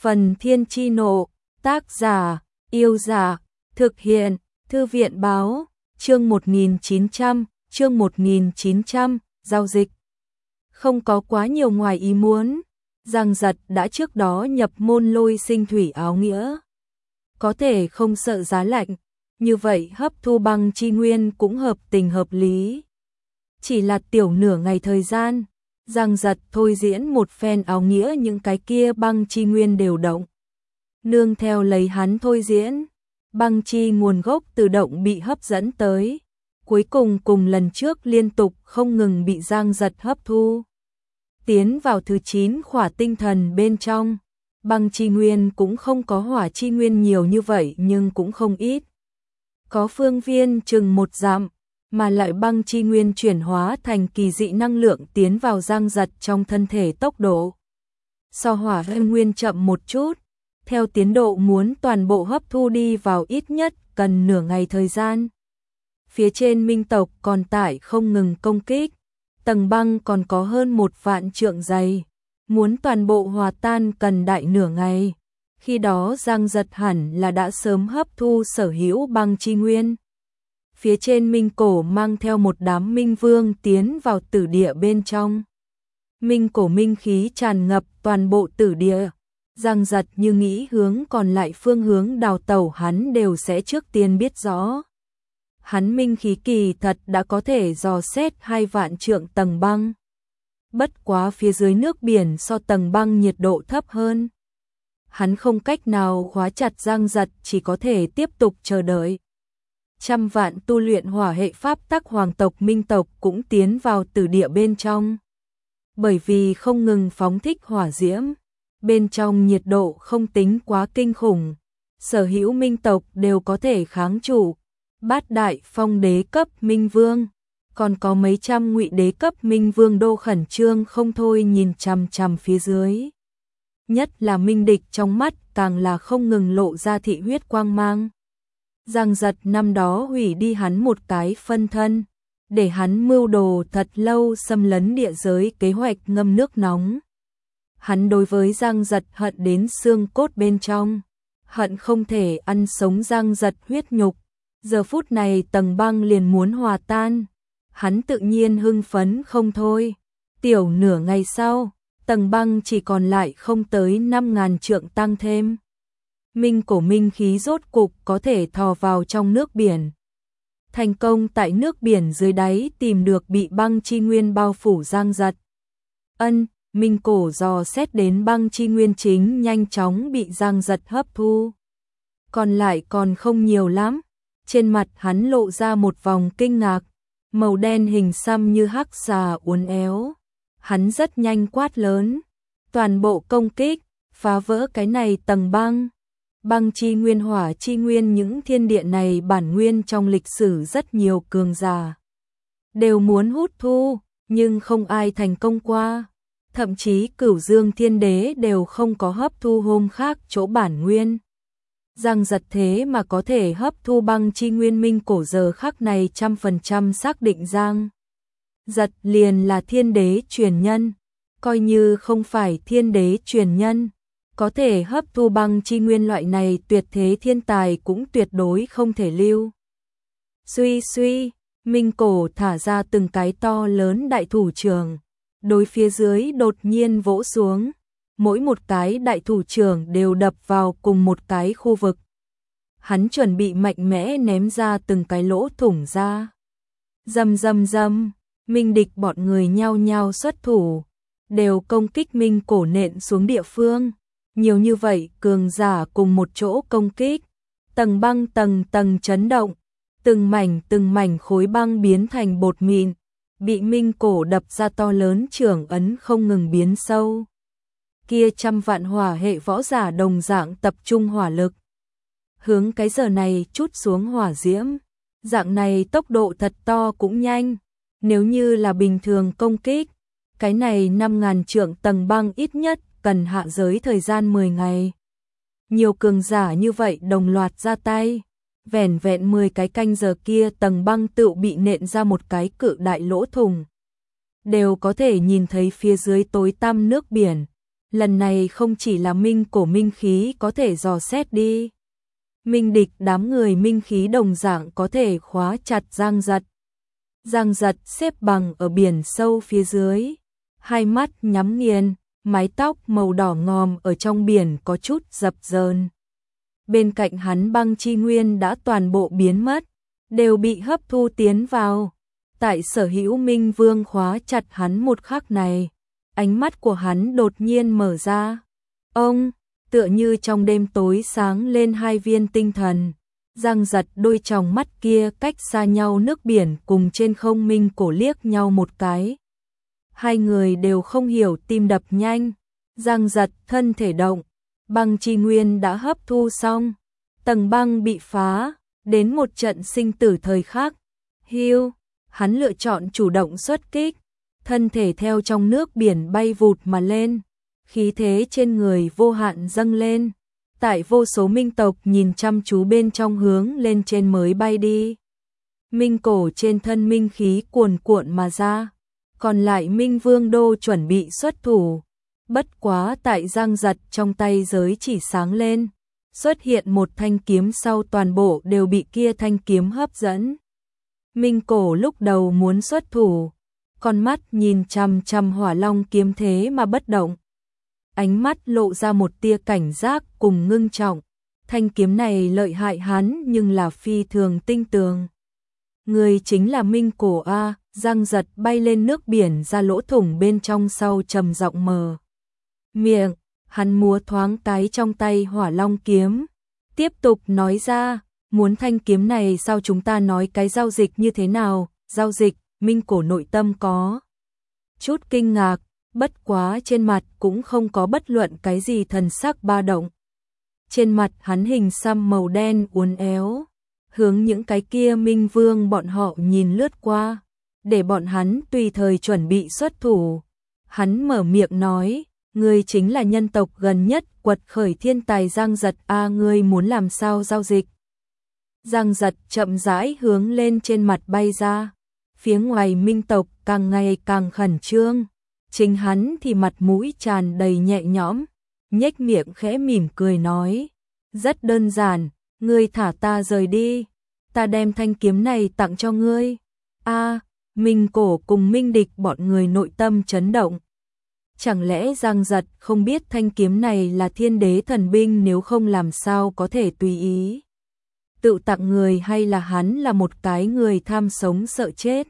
Phần Thiên Chi Nộ, tác giả, Yêu Giả, thực hiện, Thư viện Báo, chương 1900, giao dịch. Không có quá nhiều ngoài ý muốn, Giang Giật đã trước đó nhập môn Lôi Sinh Thủy áo nghĩa. Có thể không sợ giá lạnh, như vậy hấp thu băng chi nguyên cũng hợp tình hợp lý. Chỉ là tiểu nửa ngày thời gian, Giang Giật thôi diễn một phen áo nghĩa những cái kia băng chi nguyên đều động. Nương theo lấy hắn thôi diễn, băng chi nguồn gốc tự động bị hấp dẫn tới, cuối cùng cùng lần trước liên tục không ngừng bị Giang Giật hấp thu. Tiến vào thứ 9 khỏa tinh thần bên trong, băng chi nguyên cũng không có hỏa chi nguyên nhiều như vậy nhưng cũng không ít. Có phương viên chừng 1 dặm, mà lại băng chi nguyên chuyển hóa thành kỳ dị năng lượng tiến vào Giang Giật trong thân thể tốc độ. So hỏa nguyên chậm một chút, theo tiến độ muốn toàn bộ hấp thu đi vào ít nhất cần nửa ngày thời gian. Phía trên minh tộc còn tại không ngừng công kích, tầng băng còn có hơn 1 vạn trượng dày, muốn toàn bộ hòa tan cần đại nửa ngày. Khi đó Giang Giật hẳn là đã sớm hấp thu sở hữu băng chi nguyên. Phía trên minh cổ mang theo một đám minh vương tiến vào tử địa bên trong. Minh cổ minh khí tràn ngập toàn bộ tử địa. Giang Giật như nghĩ hướng còn lại phương hướng đào tẩu hắn đều sẽ trước tiên biết rõ. Hắn minh khí kỳ thật đã có thể dò xét 2 vạn trượng tầng băng. Bất quá phía dưới nước biển so tầng băng nhiệt độ thấp hơn. Hắn không cách nào khóa chặt Giang Giật, chỉ có thể tiếp tục chờ đợi. Trăm vạn tu luyện hỏa hệ pháp tắc hoàng tộc minh tộc cũng tiến vào tử địa bên trong. Bởi vì không ngừng phóng thích hỏa diễm, bên trong nhiệt độ không tính quá kinh khủng, sở hữu minh tộc đều có thể kháng trụ. Bát đại phong đế cấp minh vương, còn có mấy trăm ngụy đế cấp minh vương đô khẩn trương không thôi nhìn chằm chằm phía dưới. Nhất là minh địch trong mắt càng là không ngừng lộ ra thị huyết quang mang. Giang Giật năm đó hủy đi hắn một cái phân thân, để hắn mưu đồ thật lâu xâm lấn địa giới kế hoạch ngâm nước nóng. Hắn đối với Giang Giật hận đến xương cốt bên trong, hận không thể ăn sống Giang Giật huyết nhục. Giờ phút này tầng băng liền muốn hòa tan, hắn tự nhiên hưng phấn không thôi. Tiểu nửa ngày sau, tầng băng chỉ còn lại không tới 5.000 trượng tăng thêm. Minh cổ minh khí rốt cục có thể thò vào trong nước biển. Thành công tại nước biển dưới đáy tìm được bị băng chi nguyên bao phủ Giang Giật. Minh cổ dò xét đến băng chi nguyên chính nhanh chóng bị Giang Giật hấp thu. Còn lại còn không nhiều lắm. Trên mặt hắn lộ ra một vòng kinh ngạc, màu đen hình xăm như hắc xà uốn éo. Hắn rất nhanh quát lớn, toàn bộ công kích, phá vỡ cái này tầng băng. Băng chi nguyên hỏa chi nguyên những thiên địa này bản nguyên trong lịch sử rất nhiều cường giả đều muốn hút thu, nhưng không ai thành công qua. Thậm chí Cửu Dương Thiên Đế đều không có hấp thu hôm khác chỗ bản nguyên. Giang Giật thế mà có thể hấp thu băng chi nguyên, minh cổ giờ khắc này 100% xác định Giang Giật liền là thiên đế truyền nhân. Coi như không phải thiên đế truyền nhân, có thể hấp thu băng chi nguyên loại này tuyệt thế thiên tài cũng tuyệt đối không thể lưu. Suy suy, minh cổ thả ra từng cái to lớn đại thủ trưởng, đối phía dưới đột nhiên vỗ xuống. Mỗi một cái đại thủ trưởng đều đập vào cùng một cái khu vực. Hắn chuẩn bị mạnh mẽ ném ra từng cái lỗ thủng ra. Rầm rầm rầm, minh địch bọn người nhao nhao xuất thủ, đều công kích minh cổ nện xuống địa phương. Nhiều như vậy cường giả cùng một chỗ công kích, tầng băng tầng tầng chấn động, từng mảnh khối băng biến thành bột mịn, bị minh cổ đập ra to lớn trưởng ấn không ngừng biến sâu. Kia 100 vạn hỏa hệ võ giả đồng dạng tập trung hỏa lực, hướng cái giờ này chút xuống hỏa diễm. Dạng này tốc độ thật to cũng nhanh. Nếu như là bình thường công kích, cái này 5.000 trượng tầng băng ít nhất cần hạ giới thời gian 10 ngày. Nhiều cường giả như vậy đồng loạt ra tay, vẻn vẹn 10 cái canh giờ kia tầng băng tự bị nện ra một cái cự đại lỗ thủng. Đều có thể nhìn thấy phía dưới tối tăm nước biển, lần này không chỉ là minh cổ minh khí có thể dò xét đi. Minh địch đám người minh khí đồng dạng có thể khóa chặt Giang Giật. Giang Giật xếp bằng ở biển sâu phía dưới, hai mắt nhắm nghiền, mái tóc màu đỏ ngòm ở trong biển có chút dập dờn. Bên cạnh hắn băng chi nguyên đã toàn bộ biến mất, đều bị hấp thu tiến vào. Tại Sở Hữu Minh Vương khóa chặt hắn một khắc này, ánh mắt của hắn đột nhiên mở ra. Ông, tựa như trong đêm tối sáng lên hai viên tinh thần. Giang Giật đôi tròng mắt kia cách xa nhau nước biển cùng trên không minh cổ liếc nhau một cái. Hai người đều không hiểu tim đập nhanh. Giang Giật thân thể động, băng chi nguyên đã hấp thu xong. Tầng băng bị phá, đến một trận sinh tử thời khắc. Hưu, hắn lựa chọn chủ động xuất kích, thân thể theo trong nước biển bay vụt mà lên. Khí thế trên người vô hạn dâng lên. Tại vô số minh tộc nhìn chăm chú bên trong hướng lên trên mới bay đi. Minh cổ trên thân minh khí cuồn cuộn mà ra. Còn lại minh vương đô chuẩn bị xuất thủ. Bất quá tại Giang Giật trong tay giới chỉ sáng lên. Xuất hiện một thanh kiếm sau toàn bộ đều bị kia thanh kiếm hấp dẫn. Minh cổ lúc đầu muốn xuất thủ. Con mắt nhìn chằm chằm hỏa long kiếm thế mà bất động. Ánh mắt lộ ra một tia cảnh giác cùng ngưng trọng. Thanh kiếm này lợi hại hắn nhưng là phi thường tinh tường. Người chính là Minh cổ A. Giang Giật bay lên nước biển ra lỗ thủng bên trong sau trầm giọng mờ miệng, hắn múa thoáng cái trong tay hỏa long kiếm. Tiếp tục nói ra, muốn thanh kiếm này sao chúng ta nói cái giao dịch như thế nào? Giao dịch, Minh cổ nội tâm có chút kinh ngạc. Bất quá trên mặt cũng không có bất luận cái gì thần sắc ba động. Trên mặt hắn hình xăm màu đen uốn éo, hướng những cái kia minh vương bọn họ nhìn lướt qua, để bọn hắn tùy thời chuẩn bị xuất thủ. Hắn mở miệng nói, ngươi chính là nhân tộc gần nhất quật khởi thiên tài Giang Giật a, ngươi muốn làm sao giao dịch? Giang Giật chậm rãi hướng lên trên mặt bay ra, phía ngoài minh tộc càng ngày càng khẩn trương. Chính hắn thì mặt mũi tràn đầy nhẹ nhõm, nhếch miệng khẽ mỉm cười nói, rất đơn giản, ngươi thả ta rời đi, ta đem thanh kiếm này tặng cho ngươi. A, Minh cổ cùng Minh địch bọn người nội tâm chấn động. Chẳng lẽ Giang Giật không biết thanh kiếm này là thiên đế thần binh, nếu không làm sao có thể tùy ý tự tặng người, hay là hắn là một cái người tham sống sợ chết?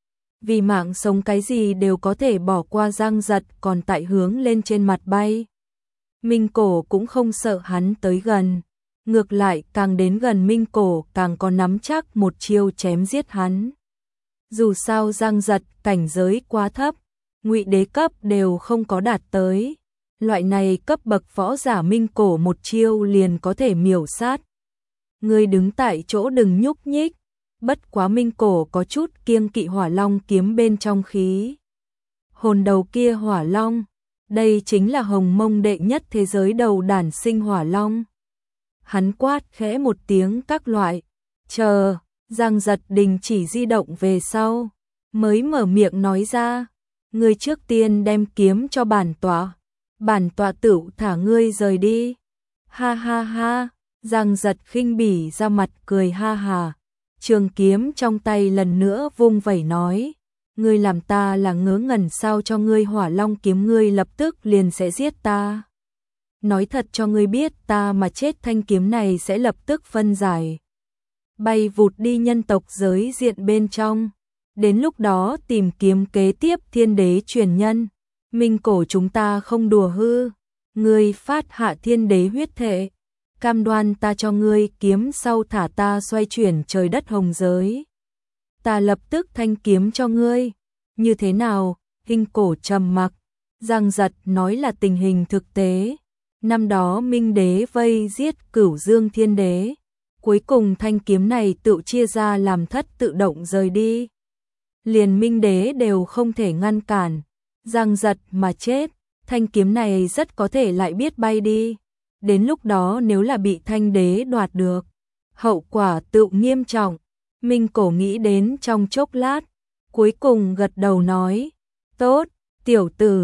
Vì mạng sống cái gì đều có thể bỏ qua Giang Giật còn tại hướng lên trên mặt bay. Minh cổ cũng không sợ hắn tới gần. Ngược lại càng đến gần Minh cổ càng có nắm chắc một chiêu chém giết hắn. Dù sao Giang Giật cảnh giới quá thấp, ngụy đế cấp đều không có đạt tới. Loại này cấp bậc võ giả Minh cổ một chiêu liền có thể miểu sát. Ngươi đứng tại chỗ đừng nhúc nhích. Bất quá Minh cổ có chút kiêng kỵ hỏa long kiếm bên trong khí hồn đầu kia hỏa long. Đây chính là hồng mông đệ nhất thế giới đầu đản sinh hỏa long. Hắn quát khẽ một tiếng các loại. Chờ, Giang Giật đình chỉ di động về sau, mới mở miệng nói ra. Ngươi trước tiên đem kiếm cho bản tọa tửu thả ngươi rời đi. Ha ha ha, Giang Giật khinh bỉ ra mặt cười ha hà. Trường kiếm trong tay lần nữa vung vẩy nói, ngươi làm ta là ngớ ngẩn sao? Cho ngươi hỏa long kiếm ngươi lập tức liền sẽ giết ta. Nói thật cho ngươi biết, ta mà chết thanh kiếm này sẽ lập tức phân giải, bay vụt đi nhân tộc giới diện bên trong. Đến lúc đó tìm kiếm kế tiếp thiên đế truyền nhân. Minh cổ chúng ta không đùa hư, ngươi phát hạ thiên đế huyết thể, cam đoan ta cho ngươi kiếm sau thả ta xoay chuyển trời đất hồng giới. Ta lập tức thanh kiếm cho ngươi. Như thế nào? Hình cổ trầm mặc. Giang Giật nói là tình hình thực tế. Năm đó Minh đế vây giết Cửu Dương thiên đế. Cuối cùng thanh kiếm này tự chia ra làm thất tự động rời đi. Liền Minh đế đều không thể ngăn cản. Giang Giật mà chết, thanh kiếm này rất có thể lại biết bay đi. Đến lúc đó nếu là bị thanh đế đoạt được, hậu quả tự nghiêm trọng. Minh cổ nghĩ đến trong chốc lát, cuối cùng gật đầu nói, tốt, tiểu tử,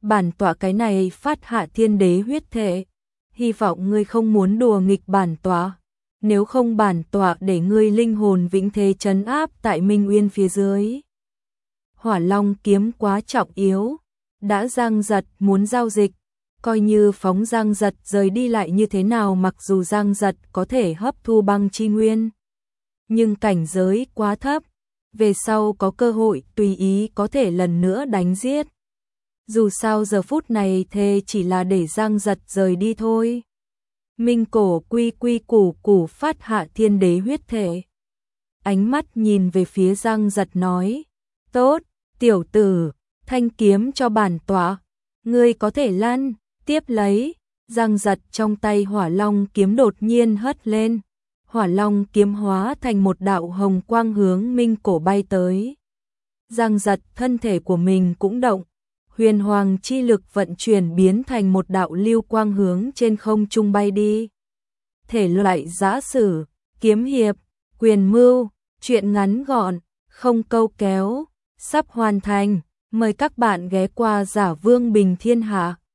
bản tọa cái này phát hạ thiên đế huyết thể, hy vọng ngươi không muốn đùa nghịch bản tọa, nếu không bản tọa để ngươi linh hồn vĩnh thế trấn áp tại Minh Uyên phía dưới. Hỏa Long kiếm quá trọng yếu, đã Giang Giật muốn giao dịch, coi như phóng Giang Giật rời đi lại như thế nào, mặc dù Giang Giật có thể hấp thu băng chi nguyên, nhưng cảnh giới quá thấp, về sau có cơ hội tùy ý có thể lần nữa đánh giết. Dù sao giờ phút này thề chỉ là để Giang Giật rời đi thôi. Minh cổ quy quy củ củ phát hạ thiên đế huyết thể. Ánh mắt nhìn về phía Giang Giật nói, tốt, tiểu tử, thanh kiếm cho bản tọa, ngươi có thể lăn, tiếp lấy. Giang Giật trong tay Hỏa Long kiếm đột nhiên hất lên, Hỏa Long kiếm hóa thành một đạo hồng quang hướng Minh cổ bay tới. Giang Giật thân thể của mình cũng động, huyền hoàng chi lực vận chuyển biến thành một đạo lưu quang hướng trên không trung bay đi. Thể loại giã sử, kiếm hiệp, quyền mưu, truyện ngắn gọn, không câu kéo, sắp hoàn thành. Mời các bạn ghé qua Giả Vương Bình Thiên Hạ.